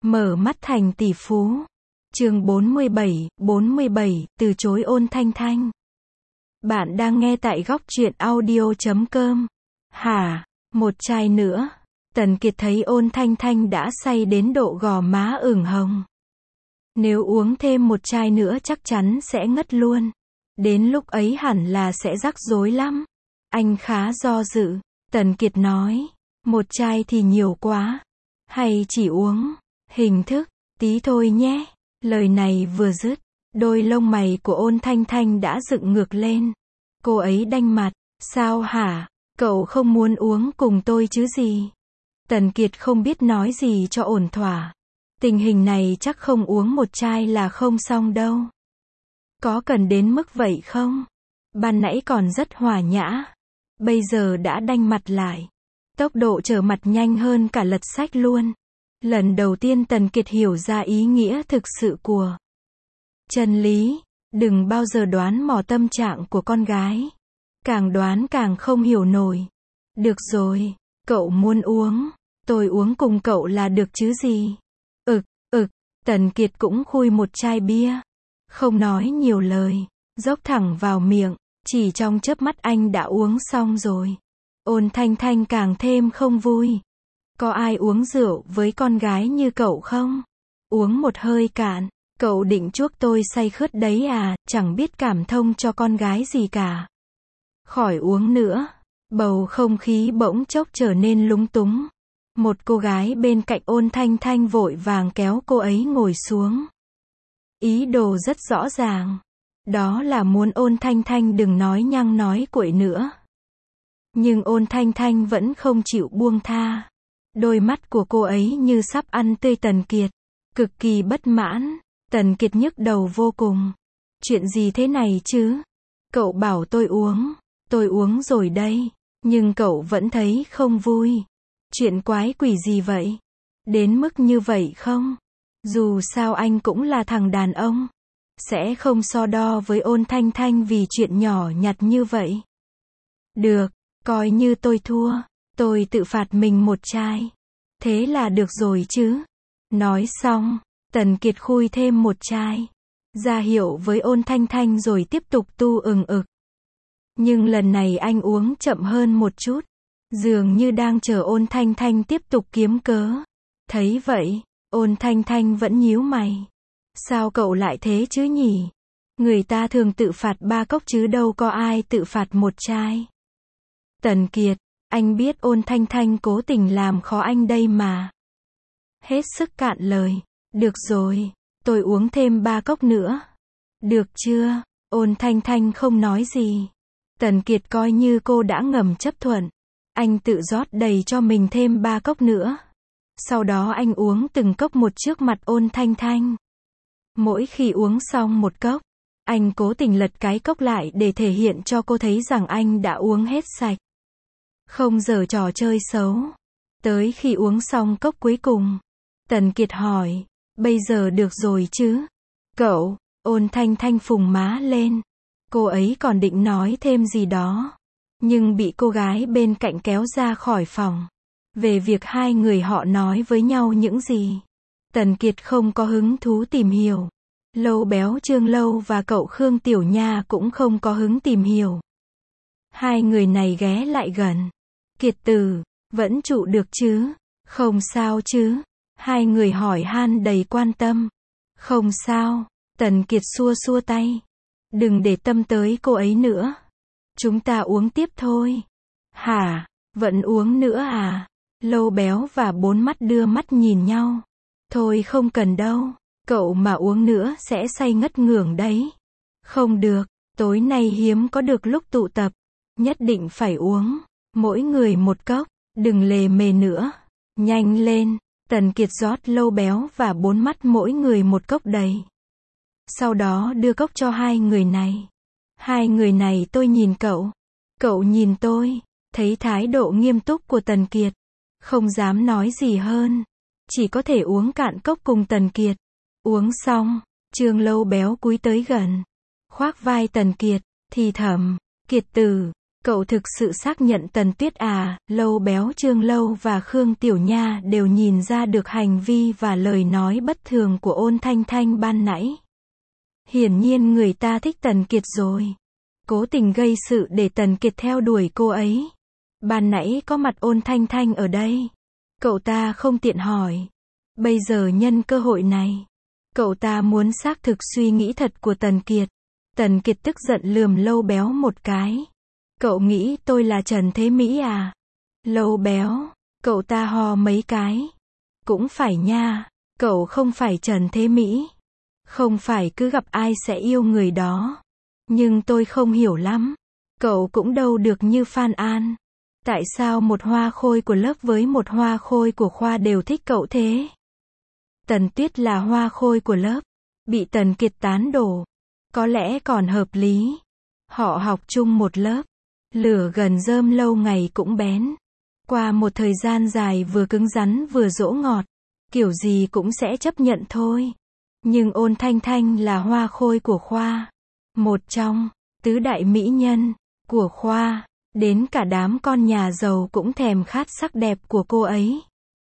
Mở mắt thành tỷ phú. Chương 47, từ chối Ôn Thanh Thanh. Bạn đang nghe tại góc truyện audio.com. Hả, một chai nữa. Tần Kiệt thấy Ôn Thanh Thanh đã say đến độ gò má ửng hồng. Nếu uống thêm một chai nữa chắc chắn sẽ ngất luôn. Đến lúc ấy hẳn là sẽ rắc rối lắm. Anh khá do dự. Tần Kiệt nói, một chai thì nhiều quá. Hay chỉ uống hình thức tí thôi nhé. Lời này vừa dứt, đôi lông mày của Ôn Thanh Thanh đã dựng ngược lên. Cô ấy đanh mặt, sao hả, cậu không muốn uống cùng tôi chứ gì? Tần Kiệt không biết nói gì cho ổn thỏa. Tình hình này chắc không uống một chai là không xong đâu. Có cần đến mức vậy không? Ban nãy còn rất hòa nhã, bây giờ đã đanh mặt lại. Tốc độ trở mặt nhanh hơn cả lật sách luôn. Lần đầu tiên Tần Kiệt hiểu ra ý nghĩa thực sự của chân lý. Đừng bao giờ đoán mò tâm trạng của con gái. Càng đoán càng không hiểu nổi. Được rồi, cậu muốn uống, tôi uống cùng cậu là được chứ gì. Tần Kiệt cũng khui một chai bia. Không nói nhiều lời, dốc thẳng vào miệng. Chỉ trong chớp mắt anh đã uống xong rồi. Ôn Thanh Thanh càng thêm không vui. Có ai uống rượu với con gái như cậu không? Uống một hơi cạn, cậu định chuốc tôi say khướt đấy à, chẳng biết cảm thông cho con gái gì cả. Khỏi uống nữa. Bầu không khí bỗng chốc trở nên lúng túng. Một cô gái bên cạnh Ôn Thanh Thanh vội vàng kéo cô ấy ngồi xuống. Ý đồ rất rõ ràng. Đó là muốn Ôn Thanh Thanh đừng nói nhăng nói cuội nữa. Nhưng Ôn Thanh Thanh vẫn không chịu buông tha. Đôi mắt của cô ấy như sắp ăn tươi Tần Kiệt. Cực kỳ bất mãn. Tần Kiệt nhức đầu vô cùng. Chuyện gì thế này chứ? Cậu bảo tôi uống rồi đây. Nhưng cậu vẫn thấy không vui. Chuyện quái quỷ gì vậy? Đến mức như vậy không? Dù sao anh cũng là thằng đàn ông. Sẽ không so đo với Ôn Thanh Thanh vì chuyện nhỏ nhặt như vậy. Được, coi như tôi thua. Tôi tự phạt mình một chai. Thế là được rồi chứ. Nói xong, Tần Kiệt khui thêm một chai. Ra hiệu với Ôn Thanh Thanh rồi tiếp tục tu ực. Nhưng lần này anh uống chậm hơn một chút. Dường như đang chờ Ôn Thanh Thanh tiếp tục kiếm cớ. Thấy vậy, Ôn Thanh Thanh vẫn nhíu mày. Sao cậu lại thế chứ nhỉ? Người ta thường tự phạt 3 cốc chứ đâu có ai tự phạt một chai. Tần Kiệt, anh biết Ôn Thanh Thanh cố tình làm khó anh đây mà. Hết sức cạn lời. Được rồi, tôi uống thêm 3 cốc nữa. Được chưa? Ôn Thanh Thanh không nói gì. Tần Kiệt coi như cô đã ngầm chấp thuận. Anh tự rót đầy cho mình thêm 3 cốc nữa. Sau đó anh uống từng cốc một trước mặt Ôn Thanh Thanh. Mỗi khi uống xong một cốc, anh cố tình lật cái cốc lại để thể hiện cho cô thấy rằng anh đã uống hết sạch. Không giở trò chơi xấu. Tới khi uống xong cốc cuối cùng, Tần Kiệt hỏi, bây giờ được rồi chứ? Cậu, Ôn Thanh Thanh phùng má lên. Cô ấy còn định nói thêm gì đó. Nhưng bị cô gái bên cạnh kéo ra khỏi phòng. Về việc hai người họ nói với nhau những gì. Tần Kiệt không có hứng thú tìm hiểu. Lâu Béo Trương Lâu và cậu Khương Tiểu Nha cũng không có hứng tìm hiểu. Hai người này ghé lại gần. Kiệt Tử, vẫn trụ được chứ? Không sao chứ? Hai người hỏi han đầy quan tâm. Không sao. Tần Kiệt xua xua tay. Đừng để tâm tới cô ấy nữa. Chúng ta uống tiếp thôi. Hả? Vẫn uống nữa à? Lâu Béo và Bốn Mắt đưa mắt nhìn nhau. Thôi không cần đâu. Cậu mà uống nữa sẽ say ngất ngưởng đấy. Không được. Tối nay hiếm có được lúc tụ tập. Nhất định phải uống. Mỗi người một cốc. Đừng lề mề nữa. Nhanh lên. Tần Kiệt rót Lâu Béo và Bốn Mắt mỗi người một cốc đầy. Sau đó đưa cốc cho hai người này. Hai người này tôi nhìn cậu. Cậu nhìn tôi. Thấy thái độ nghiêm túc của Tần Kiệt. Không dám nói gì hơn. Chỉ có thể uống cạn cốc cùng Tần Kiệt. Uống xong, Trương Lâu Béo cúi tới gần. Khoác vai Tần Kiệt, thì thầm. Kiệt Tử, Cậu thực sự xác nhận Tần Tuyết à? Lâu Béo, Trương Lâu và Khương Tiểu Nha đều nhìn ra được hành vi và lời nói bất thường của Ôn Thanh Thanh ban nãy. Hiển nhiên người ta thích Tần Kiệt rồi. Cố tình gây sự để Tần Kiệt theo đuổi cô ấy. Ban nãy có mặt Ôn Thanh Thanh ở đây. Cậu ta không tiện hỏi. Bây giờ nhân cơ hội này, cậu ta muốn xác thực suy nghĩ thật của Tần Kiệt. Tần Kiệt tức giận lườm Lâu Béo một cái. Cậu nghĩ tôi là Trần Thế Mỹ à? Lâu Béo, cậu ta ho mấy cái. Cũng phải nha, cậu không phải Trần Thế Mỹ. Không phải cứ gặp ai sẽ yêu người đó. Nhưng tôi không hiểu lắm. Cậu cũng đâu được như Phan An. Tại sao một hoa khôi của lớp với một hoa khôi của khoa đều thích cậu thế? Tần Tuyết là hoa khôi của lớp. Bị Tần Kiệt tán đổ. Có lẽ còn hợp lý. Họ học chung một lớp. Lửa gần rơm lâu ngày cũng bén. Qua một thời gian dài vừa cứng rắn vừa dỗ ngọt. Kiểu gì cũng sẽ chấp nhận thôi. Nhưng Ôn Thanh Thanh là hoa khôi của khoa. Một trong tứ đại mỹ nhân của khoa. Đến cả đám con nhà giàu cũng thèm khát sắc đẹp của cô ấy.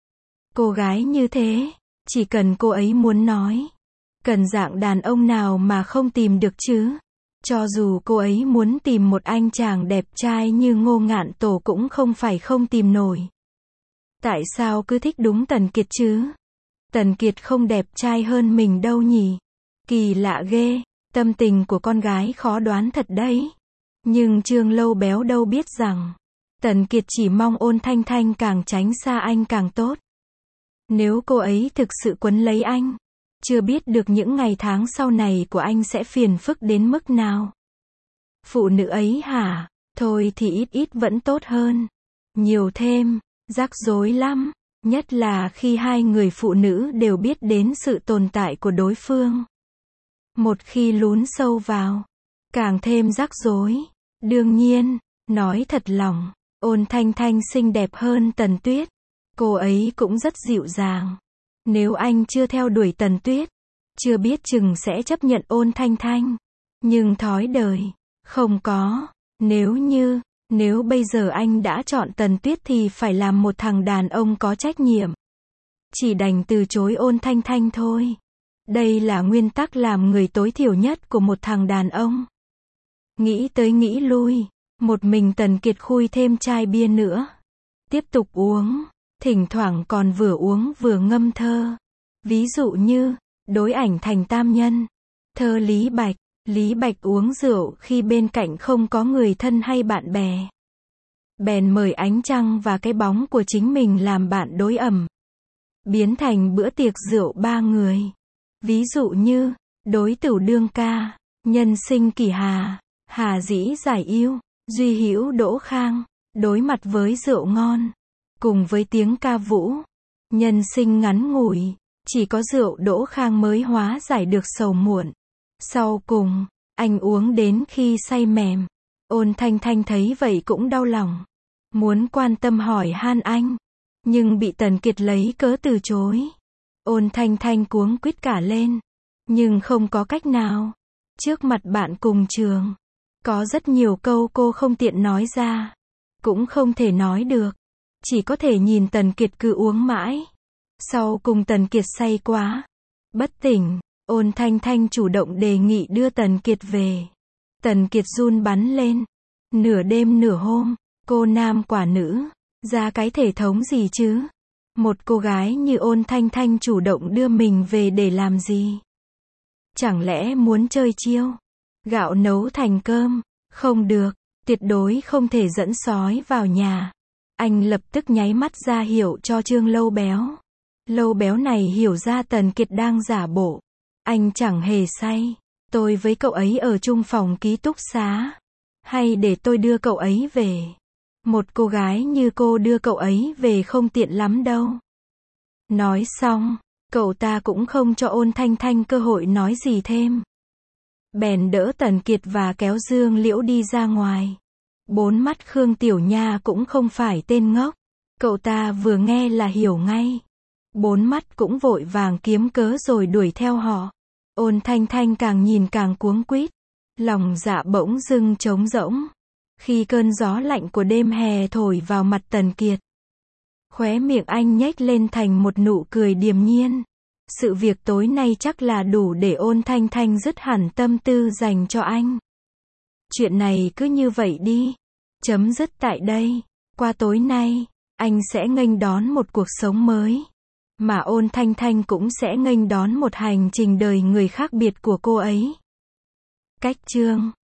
Cô gái như thế, chỉ cần cô ấy muốn nói. Cần dạng đàn ông nào mà không tìm được chứ? Cho dù cô ấy muốn tìm một anh chàng đẹp trai như Ngô Ngạn Tổ cũng không phải không tìm nổi. Tại sao cứ thích đúng Tần Kiệt chứ? Tần Kiệt không đẹp trai hơn mình đâu nhỉ? Kỳ lạ ghê, tâm tình của con gái khó đoán thật đấy. Nhưng Trương Lâu Béo đâu biết rằng, Tần Kiệt chỉ mong Ôn Thanh Thanh càng tránh xa anh càng tốt. Nếu cô ấy thực sự quấn lấy anh, chưa biết được những ngày tháng sau này của anh sẽ phiền phức đến mức nào. Phụ nữ ấy hả? Thôi thì ít ít vẫn tốt hơn. Nhiều thêm, rắc rối lắm. Nhất là khi hai người phụ nữ đều biết đến sự tồn tại của đối phương. Một khi lún sâu vào, càng thêm rắc rối. Đương nhiên, nói thật lòng, Ôn Thanh Thanh xinh đẹp hơn Tần Tuyết. Cô ấy cũng rất dịu dàng. Nếu anh chưa theo đuổi Tần Tuyết, chưa biết chừng sẽ chấp nhận Ôn Thanh Thanh. Nhưng thói đời, không có. Nếu bây giờ anh đã chọn Tần Tuyết thì phải làm một thằng đàn ông có trách nhiệm. Chỉ đành từ chối Ôn Thanh Thanh thôi. Đây là nguyên tắc làm người tối thiểu nhất của một thằng đàn ông. Nghĩ tới nghĩ lui, một mình Tần Kiệt khui thêm chai bia nữa. Tiếp tục uống, thỉnh thoảng còn vừa uống vừa ngâm thơ. Ví dụ như, đối ảnh thành tam nhân, thơ Lý Bạch. Lý Bạch uống rượu khi bên cạnh không có người thân hay bạn bè. Bèn mời ánh trăng và cái bóng của chính mình làm bạn đối ẩm. Biến thành bữa tiệc rượu ba người. Ví dụ như, đối tửu đương ca, nhân sinh kỳ hà, hà dĩ giải yêu, duy hữu đỗ khang, đối mặt với rượu ngon, cùng với tiếng ca vũ. Nhân sinh ngắn ngủi, chỉ có rượu đỗ khang mới hóa giải được sầu muộn. Sau cùng, anh uống đến khi say mềm. Ôn Thanh Thanh thấy vậy cũng đau lòng. Muốn quan tâm hỏi han anh. Nhưng bị Tần Kiệt lấy cớ từ chối. Ôn Thanh Thanh cuống quýt cả lên. Nhưng không có cách nào. Trước mặt bạn cùng trường, có rất nhiều câu cô không tiện nói ra. Cũng không thể nói được. Chỉ có thể nhìn Tần Kiệt cứ uống mãi. Sau cùng Tần Kiệt say quá, bất tỉnh. Ôn Thanh Thanh chủ động đề nghị đưa Tần Kiệt về. Tần Kiệt run bắn lên. Nửa đêm nửa hôm, cô nam quả nữ, ra cái thể thống gì chứ? Một cô gái như Ôn Thanh Thanh chủ động đưa mình về để làm gì? Chẳng lẽ muốn chơi chiêu? Gạo nấu thành cơm? Không được, tuyệt đối không thể dẫn sói vào nhà. Anh lập tức nháy mắt ra hiệu cho Trương Lâu Béo. Lâu Béo này hiểu ra Tần Kiệt đang giả bộ. Anh chẳng hề say. Tôi với cậu ấy ở chung phòng ký túc xá. Hay để tôi đưa cậu ấy về. Một cô gái như cô đưa cậu ấy về không tiện lắm đâu. Nói xong, cậu ta cũng không cho Ôn Thanh Thanh cơ hội nói gì thêm. Bèn đỡ Tần Kiệt và kéo Dương Liễu đi ra ngoài. Bốn mắt Khương Tiểu Nha cũng không phải tên ngốc. Cậu ta vừa nghe là hiểu ngay. Bốn mắt cũng vội vàng kiếm cớ rồi đuổi theo họ. Ôn Thanh Thanh càng nhìn càng cuống quýt. Lòng dạ bỗng dưng trống rỗng. Khi cơn gió lạnh của đêm hè thổi vào mặt Tần Kiệt, khóe miệng anh nhếch lên thành một nụ cười điềm nhiên. Sự việc tối nay chắc là đủ để Ôn Thanh Thanh dứt hẳn tâm tư dành cho anh. Chuyện này cứ như vậy đi. Chấm dứt tại đây. Qua tối nay, anh sẽ nghênh đón một cuộc sống mới. Mà Ôn Thanh Thanh cũng sẽ nghênh đón một hành trình đời người khác biệt của cô ấy. Cách chương